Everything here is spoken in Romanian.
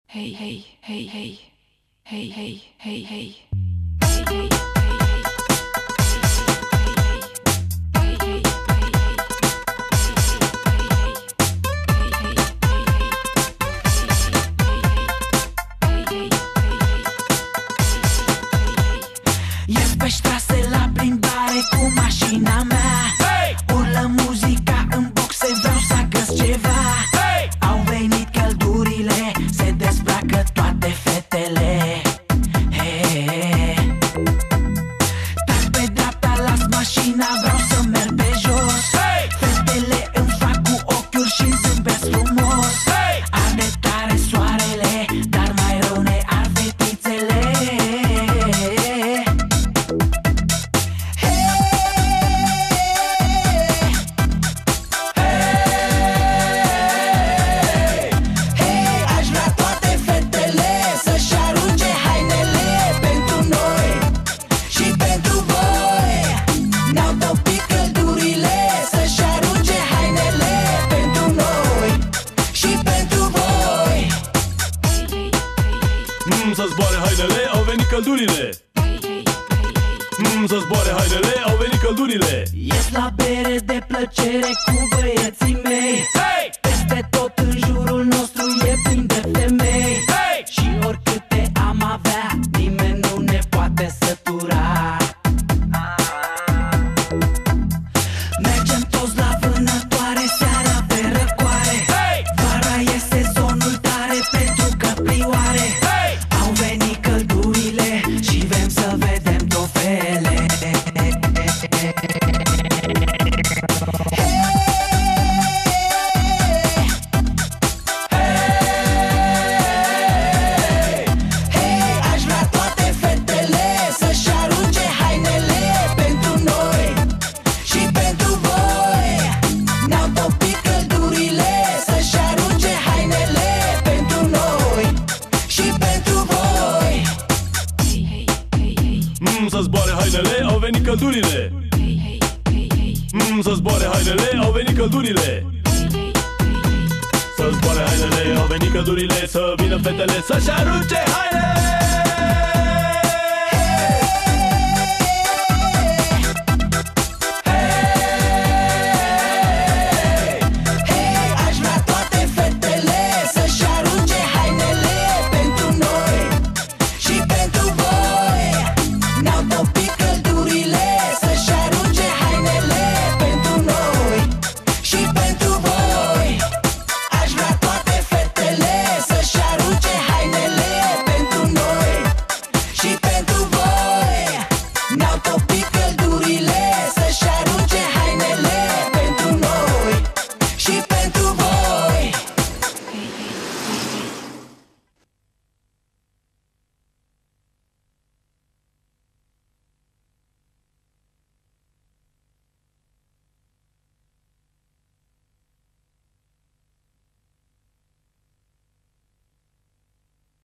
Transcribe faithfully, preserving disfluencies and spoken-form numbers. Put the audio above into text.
hey, hey, hey, hey, hey, hey, hey, hey, hey, hey. Ies pe ștrase la plimbare cu mașina mea, hey! Urlă muzica în boxe, vreau să găs ceva, hey! Au venit căldurile, se dezbracă toate fetele, hey! Trag pe dreapta, las mașina, vreau să merg pe jos, hey! Fetele îmi fac cu ochiul și-mi zâmbesc frumos, hey! Arde tare soarele, dar mai rău ne ard fetițele. Să zboare hainele, au venit căldurile. Mm, să zboare hainele, au venit căldurile. Ies la bere de plăcere cu băieții mei, hey! Peste tot în jurul nostru e plin de femei, hey! Și oricâte am avea, nimeni nu ne poate sătura. Mergem toți la vânătoare, seara pe răcoare, hey! Vara e sezonul tare pentru căprioare, hey! Au venit căldurile și vrem să vedem trofele. Să zboare hainele, au venit căldurile. Mm, să zboare hainele, au venit căldurile. Să zboare hainele, au venit căldurile. Să vină fetele să-și arunce hainele.